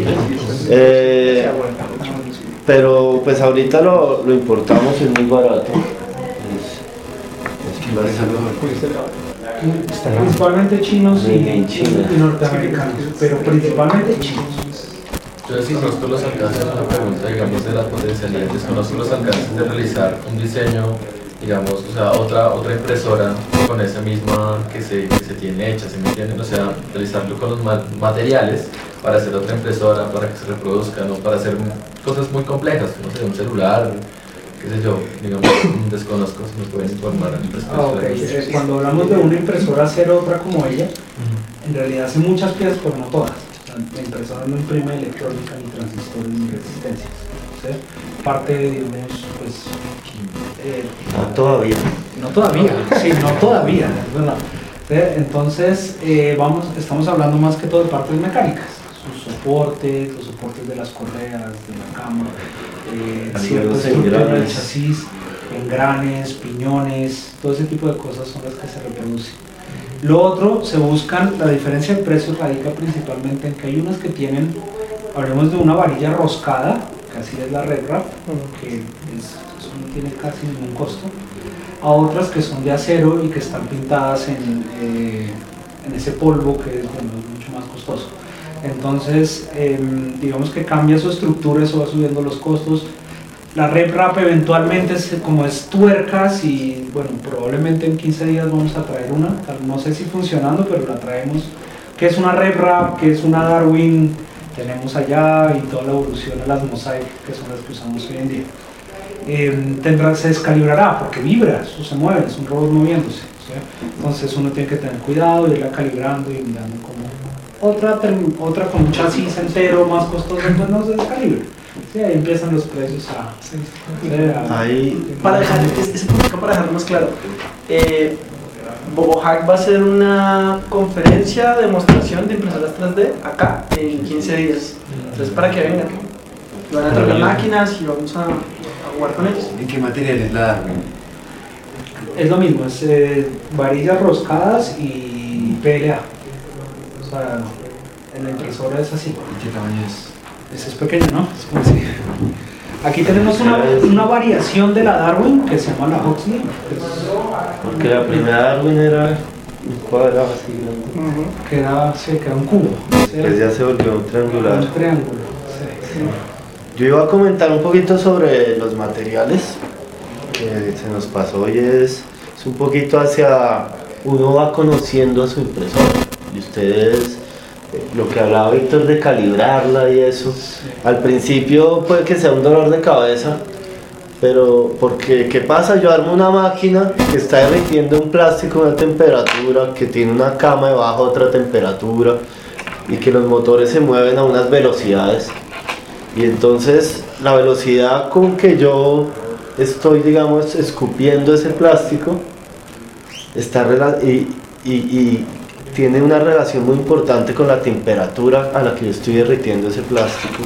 Pero pues ahorita lo importamos, es muy barato. Principalmente chinos y China. norteamericanos, pero principalmente chinos. Yo desconozco los alcances, una pregunta, digamos, de las potencialidades, desconozco los alcances de realizar un diseño, digamos, o sea, otra impresora con esa misma que se tiene hecha, ¿se me entienden? O sea, realizarlo con los materiales para hacer otra impresora, para que se reproduzca, ¿no? Para hacer cosas muy complejas, no sé, un celular, qué sé yo, digamos, desconozco, si nos pueden informar al respecto. Cuando hablamos de una impresora hacer otra como ella, en realidad hace muchas piezas, pero no todas. La impresora no imprime electrónica, ni transistores, ni resistencias. ¿Sí? Parte, digamos, pues... No todavía. No todavía, sí, no todavía, es verdad. ¿Sí? Entonces, estamos hablando más que todo de partes mecánicas. Sus soportes, los soportes de las correas, de la cama, ciertas estructuras del chasis, engranes, piñones, todo ese tipo de cosas son las que se reproducen. Lo otro, se buscan, la diferencia de precios radica principalmente en que hay unas que tienen, hablemos de una varilla roscada, que así es la RepRap, que eso no tiene casi ningún costo, a otras que son de acero y que están pintadas en ese polvo que es, bueno, mucho más costoso. Entonces, digamos que cambia su estructura, eso va subiendo los costos. La RepRap eventualmente, como es tuercas, y bueno, probablemente en 15 días vamos a traer una, no sé si funcionando, pero la traemos, que es una RepRap, que es una Darwin, tenemos allá, y toda la evolución de las Mosaic, que son las que usamos hoy en día. Se descalibrará, porque vibra, eso se mueve, es un robot moviéndose, ¿sí? Entonces uno tiene que tener cuidado, irla calibrando y mirando como otra con un chasis entero más costoso, pues no se descalibra. Sí, ahí empiezan los precios Para dejar para dejarlo más claro, Bobohack va a hacer una conferencia, demostración de impresoras 3D acá en 15 días. Entonces, para que vengan, van a traer máquinas y vamos a jugar con ellos. ¿En qué material es la Darwin? Es lo mismo, es varillas roscadas y PLA. O sea, en la impresora es así. ¿Y qué tamaño es? Ese es pequeño, ¿no? Es como así. Aquí tenemos una variación de la Darwin que se llama la Huxley. Porque la primera Darwin era un cuadrado así grande. Que era un cubo. ¿Sí? Que ya se volvió un triangular. Un triángulo, sí. Yo iba a comentar un poquito sobre los materiales que se nos pasó y es un poquito hacia uno va conociendo a su impresora y ustedes lo que hablaba Víctor de calibrarla y eso, al principio puede que sea un dolor de cabeza, pero porque ¿qué pasa? Yo armo una máquina que está derritiendo un plástico a una temperatura, que tiene una cama debajo a otra temperatura y que los motores se mueven a unas velocidades, y entonces la velocidad con que yo estoy, digamos, escupiendo ese plástico está y tiene una relación muy importante con la temperatura a la que yo estoy derritiendo ese plástico.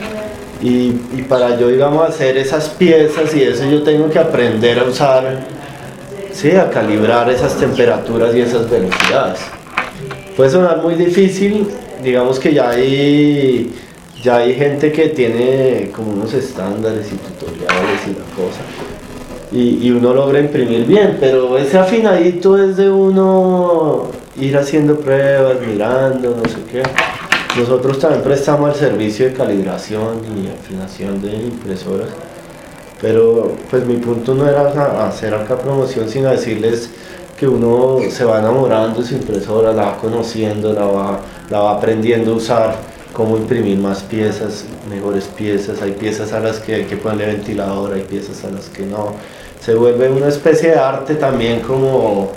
Y para yo, digamos, hacer esas piezas y eso, yo tengo que aprender a usar, sí, a calibrar esas temperaturas y esas velocidades. Puede sonar muy difícil, digamos que ya hay gente que tiene como unos estándares y tutoriales y la cosa. Y uno logra imprimir bien, pero ese afinadito es de uno ir haciendo pruebas, mirando, no sé qué. Nosotros también prestamos el servicio de calibración y afinación de impresoras, pero pues mi punto no era hacer acá promoción, sino decirles que uno se va enamorando de su impresora, la va conociendo, la va aprendiendo a usar, cómo imprimir más piezas, mejores piezas. Hay piezas a las que hay que ponerle ventilador, hay piezas a las que no. Se vuelve una especie de arte también, como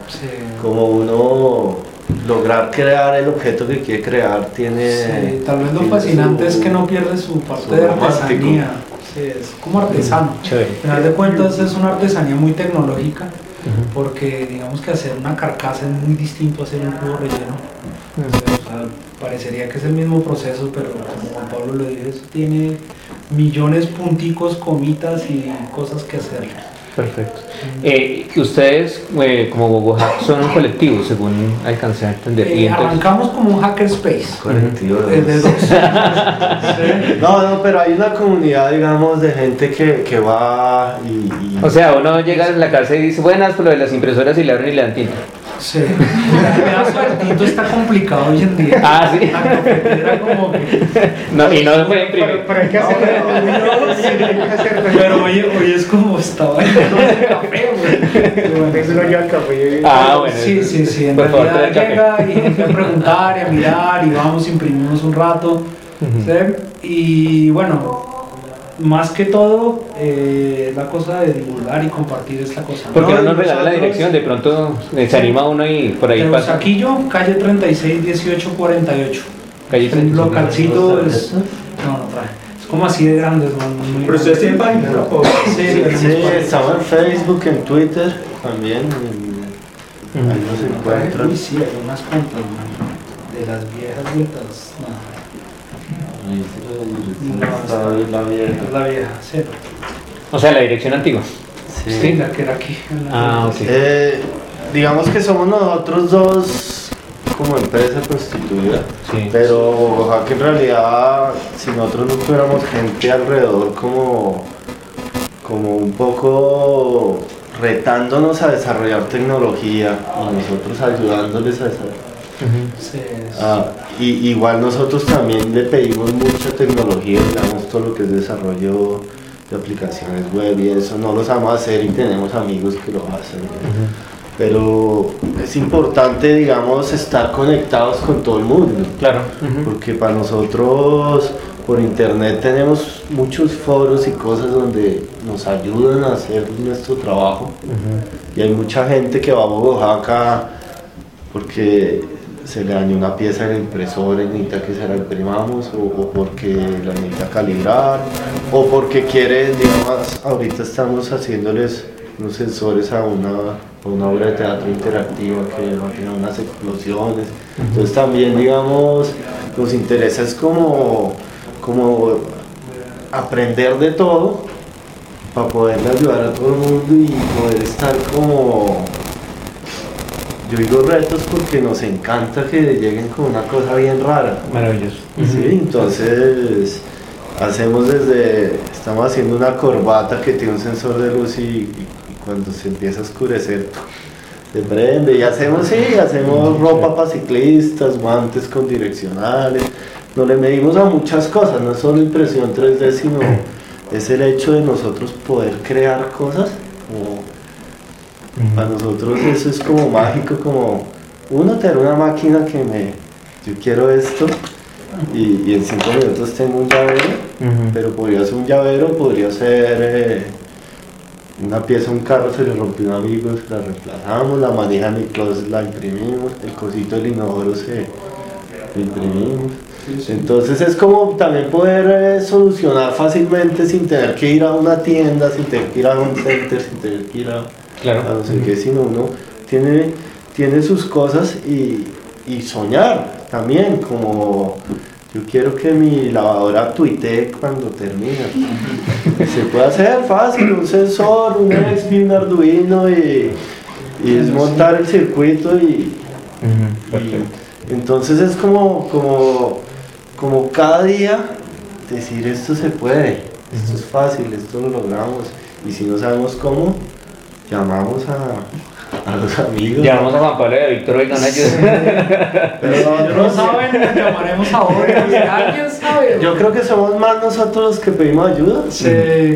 uno lograr crear el objeto que quiere crear. Sí, tal vez lo fascinante es que no pierde su parte de artesanía. Sí, es como artesano. Al final de cuentas es una artesanía muy tecnológica, porque digamos que hacer una carcasa es muy distinto a hacer un cubo relleno. O sea, parecería que es el mismo proceso, pero como Juan Pablo lo dijo, eso tiene millones, punticos, comitas y cosas que hacer. Perfecto. Que ustedes, como BoboHack, son un colectivo, según alcancé a entender. Y entonces... Arrancamos como un hackerspace. Colectivo de El de dos. No, pero hay una comunidad, digamos, de gente que va y... O sea, uno llega a la casa y dice, buenas, por lo de las impresoras y le abren y le dan tinta. Sí, el pedazo del tinto está complicado hoy en día. Ah, sí. La cafetera como que... No, y no se puede imprimir. Pero hay que hacer. Pero hoy es como estaba lleno de café, güey. Eso no lleva el café. Ah, bueno. Sí, en Por favor, realidad trae café. llega y gente a preguntar y a mirar y vamos, imprimimos un rato. ¿Sí? Y bueno, más que todo, la cosa de divulgar y compartir es la cosa. ¿Por qué no nos nosotros- regala la dirección? De pronto se anima uno y por ahí pasa. Teusaquillo, calle 36, 1848. Calle Un 36. localcito es... No trae. Es como así de grandes, ¿no? Muy- Pero ustedes tienen página, ¿no? Sí, estamos en Facebook, en Twitter también. Ahí nos encuentran. Uy, sí, hay unas cuantas, ¿no? De las viejas vueltas. No. Está bien la vieja. Es la vieja, sí. O sea, la dirección antigua. Sí, la que era aquí. en la- Ah, ok. Digamos que somos nosotros dos como empresa constituida, Sí. pero ojalá que en realidad si nosotros no tuviéramos gente alrededor como un poco retándonos a desarrollar tecnología y nosotros ayudándoles a desarrollar. Sí, Y igual nosotros también le pedimos mucha tecnología, digamos todo lo que es desarrollo de aplicaciones web y eso, no lo sabemos hacer y tenemos amigos que lo hacen. Pero es importante, digamos, estar conectados con todo el mundo. Claro. Porque para nosotros por internet tenemos muchos foros y cosas donde nos ayudan a hacer nuestro trabajo. Y hay mucha gente que va a Bogotá porque se le dañó una pieza en la impresora y necesita que se la imprimamos, o porque la necesita calibrar, o porque quiere, digamos, ahorita estamos haciéndoles unos sensores a una obra de teatro interactiva que va a tener unas explosiones. Entonces también, digamos, nos interesa es como aprender de todo para poderle ayudar a todo el mundo y poder estar como... Yo digo retos porque nos encanta que lleguen con una cosa bien rara. Maravilloso. Sí, entonces estamos haciendo una corbata que tiene un sensor de luz y cuando se empieza a oscurecer se prende y hacemos ropa para ciclistas, guantes con direccionales, nos le medimos a muchas cosas, no es solo impresión 3D, sino es el hecho de nosotros poder crear cosas. Para nosotros eso es como mágico, como uno tener una máquina yo quiero esto y en 5 minutos tengo un llavero, pero podría ser un llavero, podría ser una pieza, un carro se le rompió a un amigo, se la reemplazamos, la manija en mi closet la imprimimos, el cosito del inodoro lo imprimimos. Entonces es como también poder solucionar fácilmente sin tener que ir a una tienda, sin tener que ir a un center, sin tener que ir a no sé qué, sino uno tiene sus cosas y soñar también, como yo quiero que mi lavadora tuitee cuando termina. Se puede hacer fácil, un sensor, un XP, un Arduino y es montar el circuito y entonces es como cada día decir esto se puede, esto es fácil, esto lo logramos y si no sabemos cómo, llamamos a los amigos. Llamamos a Juan Pablo y a Víctor, oigan, Pero no saben, llamaremos ahora. Si alguien sabe. Yo creo que somos más nosotros los que pedimos ayuda. Sí,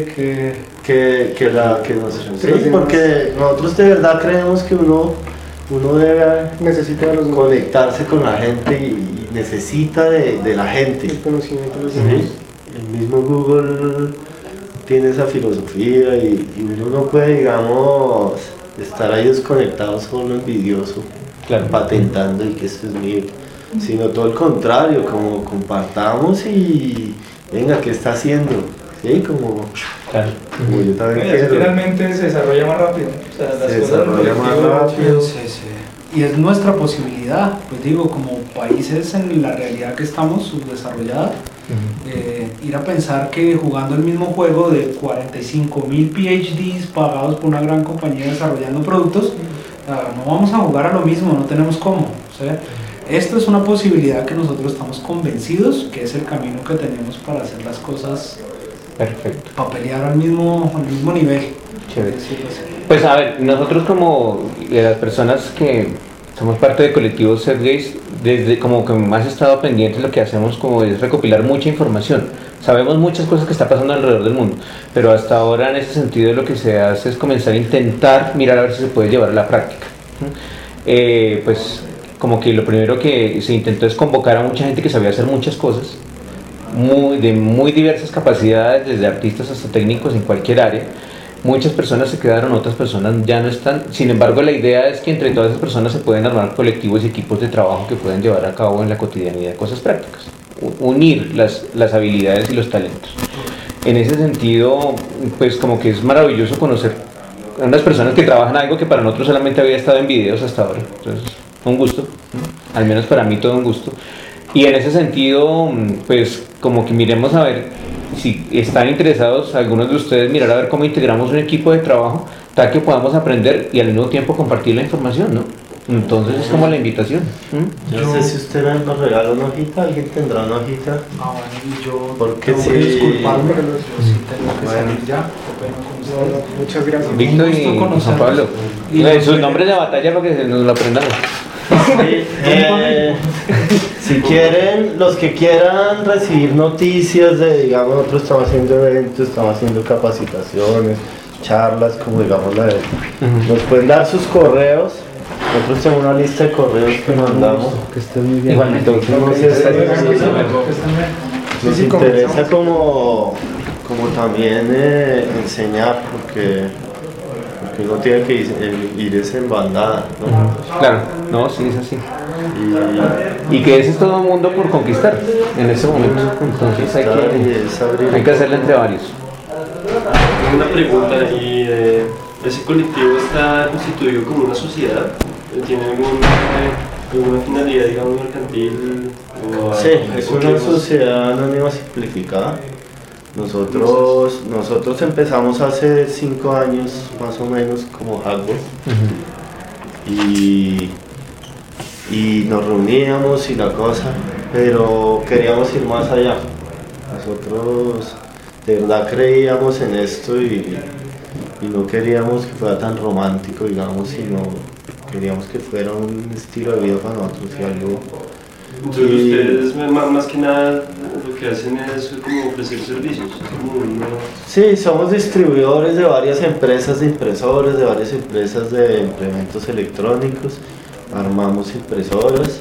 que nos sí, porque nosotros de verdad creemos que uno Necesita conectarse con la gente y necesita de la gente. el conocimiento de los Sí, demás. el mismo Google tiene esa filosofía y uno no puede, digamos, estar ahí desconectado solo envidioso, patentando y que esto es mío, sino todo el contrario, como compartamos y venga, ¿qué está haciendo? Sí, como yo también Y así quiero. finalmente se desarrolla más rápido. O sea, las Se cosas desarrolla más colectivo, rápido. Sí. Y es nuestra posibilidad, pues digo, como países en la realidad que estamos subdesarrollados, Ir a pensar que jugando el mismo juego de 45.000 PhDs pagados por una gran compañía desarrollando productos, no vamos a jugar a lo mismo, no tenemos cómo. O sea, esto es una posibilidad que nosotros estamos convencidos que es el camino que tenemos para hacer las cosas. Perfecto. Para pelear al mismo nivel. Chévere. Pues a ver, nosotros como las personas que somos parte del colectivo Setgaze, desde como que más he estado pendiente, lo que hacemos como es recopilar mucha información. Sabemos muchas cosas que está pasando alrededor del mundo, pero hasta ahora en ese sentido lo que se hace es comenzar a intentar mirar a ver si se puede llevar a la práctica. Pues como que lo primero que se intentó es convocar a mucha gente que sabía hacer muchas cosas, de muy diversas capacidades, desde artistas hasta técnicos en cualquier área. Muchas personas se quedaron, otras personas ya no están. Sin embargo, la idea es que entre todas esas personas se pueden armar colectivos y equipos de trabajo que pueden llevar a cabo en la cotidianidad cosas prácticas, unir las habilidades y los talentos. En ese sentido, pues como que es maravilloso conocer a unas personas que trabajan algo que para nosotros solamente había estado en videos hasta ahora. Entonces, un gusto, al menos para mí todo un gusto. Y en ese sentido, pues como que miremos a ver si están interesados algunos de ustedes, mirar a ver cómo integramos un equipo de trabajo tal que podamos aprender y al mismo tiempo compartir la información, ¿no? Entonces es como la invitación. Yo no sé si usted nos regala una hojita, alguien tendrá una hojita. Bueno, yo porque tengo que disculparme, pero yo sí tengo que salir ya. Muchas gracias. Víctor y Juan Pablo. Sus nombres de batalla para que nos lo aprendamos. Sí, si quieren, los que quieran recibir noticias de, digamos, nosotros estamos haciendo eventos, estamos haciendo capacitaciones, charlas, como digamos, nos pueden dar sus correos. Nosotros tenemos una lista de correos que mandamos. Que estén muy bien. Igualmente, nos interesa como también enseñar, porque uno tiene que ir en bandada, ¿no? Claro, no, sí es así. Y que ese es todo el mundo por conquistar en ese momento. Entonces hay que hacerlo entre varios. Una pregunta, ¿y ese colectivo está constituido como una sociedad? ¿Tiene alguna finalidad, digamos, mercantil? Sí, es una sociedad anónima simplificada. Nosotros empezamos hace 5 años más o menos como Hackbox y nos reuníamos y la cosa, pero queríamos ir más allá. Nosotros de verdad creíamos en esto y no queríamos que fuera tan romántico, digamos, sino queríamos que fuera un estilo de vida para nosotros y algo. Entonces ustedes más que nada lo que hacen es como ofrecer servicios. Sí, somos distribuidores de varias empresas de impresores, de varias empresas de implementos electrónicos, armamos impresoras,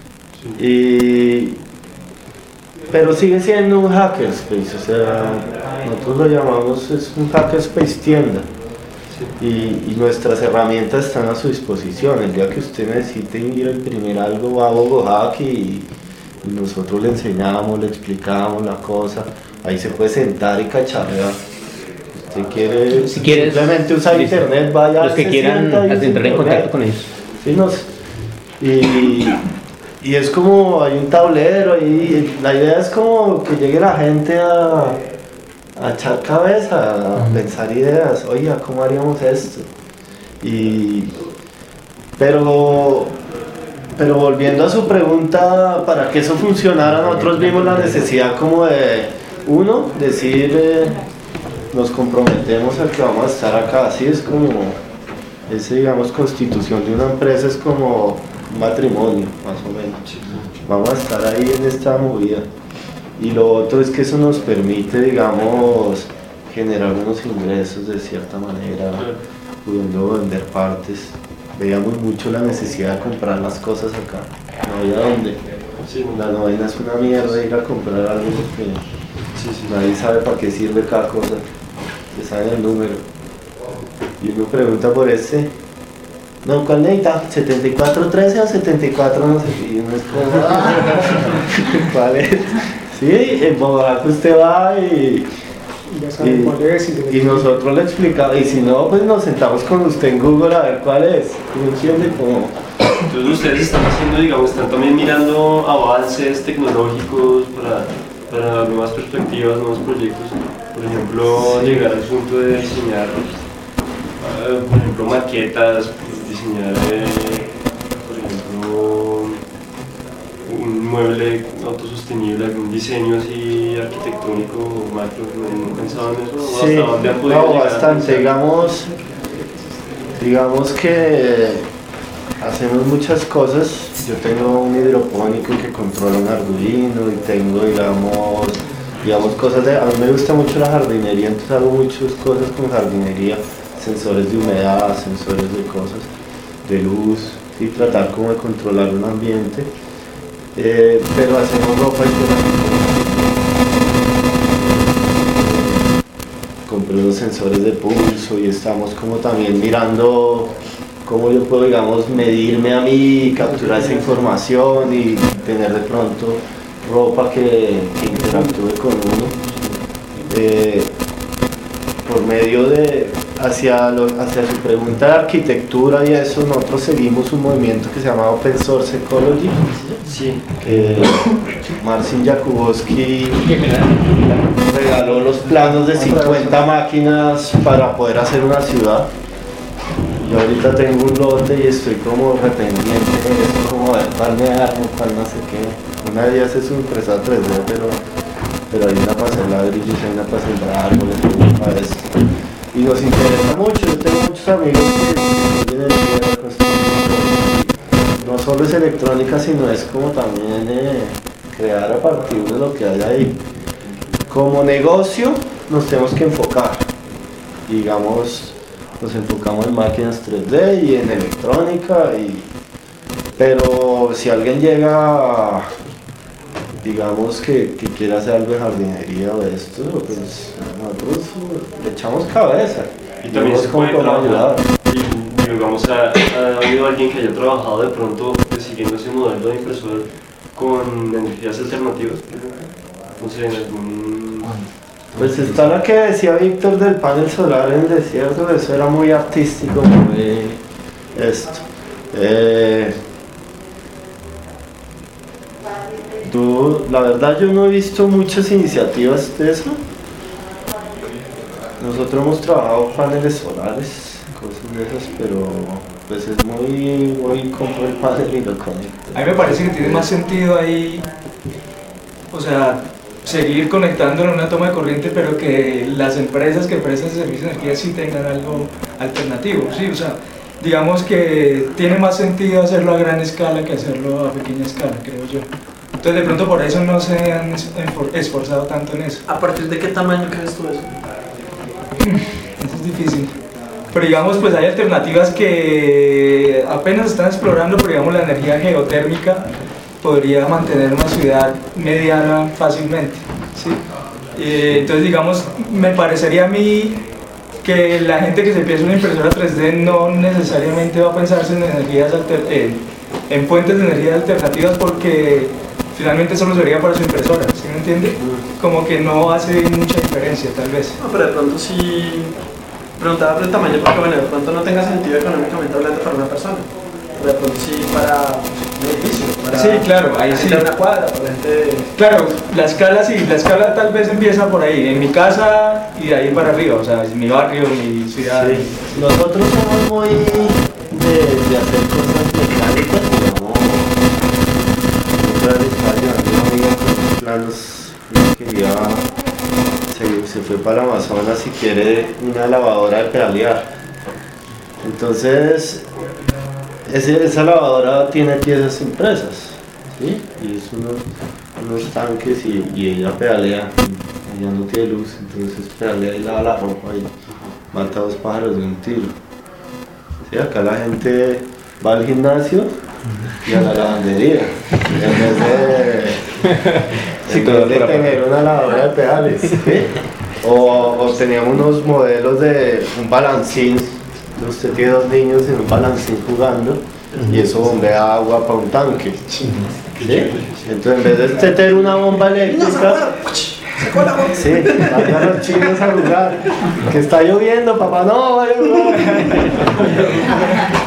pero sigue siendo un hackerspace, o sea, nosotros lo llamamos, es un hackerspace tienda. Y nuestras herramientas están a su disposición. El día que usted necesite ir a imprimir algo, va a BogoHack y nosotros le enseñamos, le explicamos la cosa. Ahí se puede sentar y cacharrear. Si usted quiere, si quieres, simplemente usar internet, vaya. Los que quieran entrar en contacto con ellos. Sí, y es como, hay un tablero y la idea es como que llegue la gente a echar cabeza, a pensar ideas, oiga, ¿cómo haríamos esto? Pero volviendo a su pregunta, para que eso funcionara, nosotros vimos la necesidad como de, decir, nos comprometemos a que vamos a estar acá, así es como, digamos, constitución de una empresa es como un matrimonio, más o menos, vamos a estar ahí en esta movida. Y lo otro es que eso nos permite, digamos, generar unos ingresos de cierta manera, pudiendo vender partes. Veíamos mucho la necesidad de comprar las cosas acá, no había dónde. La novena es una mierda ir a comprar algo porque nadie sabe para qué sirve cada cosa, se sabe el número. Y uno pregunta por este, no, ¿cuál necesita? ¿7413 o 74 no sé? Y uno es como, ¿cuál es? Sí, en BogoHack usted va y nosotros le explicamos, y si no, pues nos sentamos con usted en Google a ver cuál es. ¿Me entiende? Como... Entonces ustedes están haciendo, digamos, están también mirando avances tecnológicos para nuevas perspectivas, nuevos proyectos. Por ejemplo, llegar al punto de diseñar, por ejemplo, maquetas, diseñar, por ejemplo, un mueble autosostenible, algún diseño así arquitectónico macro. ¿No pensaban en eso? Sí, ¿Hasta dónde han podido no, llegar? bastante. Digamos que hacemos muchas cosas. Yo tengo un hidropónico que controla un Arduino y tengo, digamos cosas de... A mí me gusta mucho la jardinería, entonces hago muchas cosas con jardinería, sensores de humedad, sensores de cosas, de luz, y tratar como de controlar un ambiente. Pero hacemos ropa y compré unos sensores de pulso y estamos como también mirando cómo yo puedo, digamos, medirme a mí, capturar esa información y tener de pronto ropa que interactúe con uno. Por medio de, hacia su pregunta de arquitectura y eso, nosotros seguimos un movimiento que se llama Open Source Ecology, que Marcin Jakubowski regaló los planos de 50 máquinas para poder hacer una ciudad. Yo ahorita tengo un lote y estoy como rependiente de eso, como ver cuál me armo, cuál no sé qué. Una de ellas es una impresora 3D, pero hay una para hacer ladrillos, hay una para sembrar árboles, hay una para esto. Y nos interesa mucho, yo tengo muchos amigos que vienen de la construcción. No solo es electrónica, sino es como también crear a partir de lo que hay ahí. Como negocio nos tenemos que enfocar, digamos, nos enfocamos en máquinas 3D y en electrónica, pero si alguien llega, digamos que quiere hacer algo de jardinería o de esto, pues nosotros le echamos cabeza Y también se puede trabajar. Y digamos, ¿ha habido alguien que haya trabajado de pronto siguiendo ese modelo de impresor con energías alternativas? No sé, en algún... Pues está la que decía Víctor del panel solar en el desierto, eso era muy artístico, muy esto. La verdad yo no he visto muchas iniciativas de eso. Nosotros hemos trabajado paneles solares, cosas de esas, pero pues es muy compro el panel y lo conecto. A mí me parece que tiene más sentido ahí, o sea, seguir conectándolo en una toma de corriente, pero que las empresas que prestan servicios de energía sí tengan algo alternativo, ¿sí? O sea, digamos que tiene más sentido hacerlo a gran escala que hacerlo a pequeña escala, creo yo. Entonces de pronto por eso no se han esforzado tanto en eso. ¿A partir de qué tamaño crees tú eso? Eso es difícil. Pero digamos, pues hay alternativas que apenas están explorando, pero digamos la energía geotérmica podría mantener una ciudad mediana fácilmente, ¿sí? Entonces digamos, me parecería a mí que la gente que se piensa una impresora 3D no necesariamente va a pensarse en energías en fuentes de energía alternativas, porque finalmente solo sería para su impresora, ¿sí me entiende? Como que no hace mucha diferencia tal vez. No, pero de pronto sí, preguntaba por el tamaño porque bueno, de pronto no tenga sentido económicamente hablando para una persona, pero de pronto sí para un edificio, para sí, claro, ahí sí. una cuadra, para gente... Claro, la escala sí, la escala tal vez empieza por ahí, en mi casa y de ahí para arriba, o sea, en mi barrio, mi ciudad. Sí. Nosotros somos muy de hacer cosas mecánicas, digamos. Otra vez estaba llevando una amiga con unos planos, quería, se fue para el Amazonas y quiere una lavadora de pedalear. Entonces, esa lavadora tiene piezas impresas, ¿sí? Y es unos tanques y ella pedalea, ella no tiene luz, entonces pedalea y lava la ropa y mata 2 pájaros de un tiro. ¿Sí? Acá la gente va al gimnasio y a la lavandería, en vez de tener una lavadora de pedales, ¿sí? O teníamos unos modelos de un balancín. Usted tiene 2 niños en un balancín jugando y eso bombea agua para un tanque. ¿Sí? Entonces en vez de usted tener una bomba eléctrica, sí, vayan los chinos a jugar. Que está lloviendo, papá, no, vaya a jugar.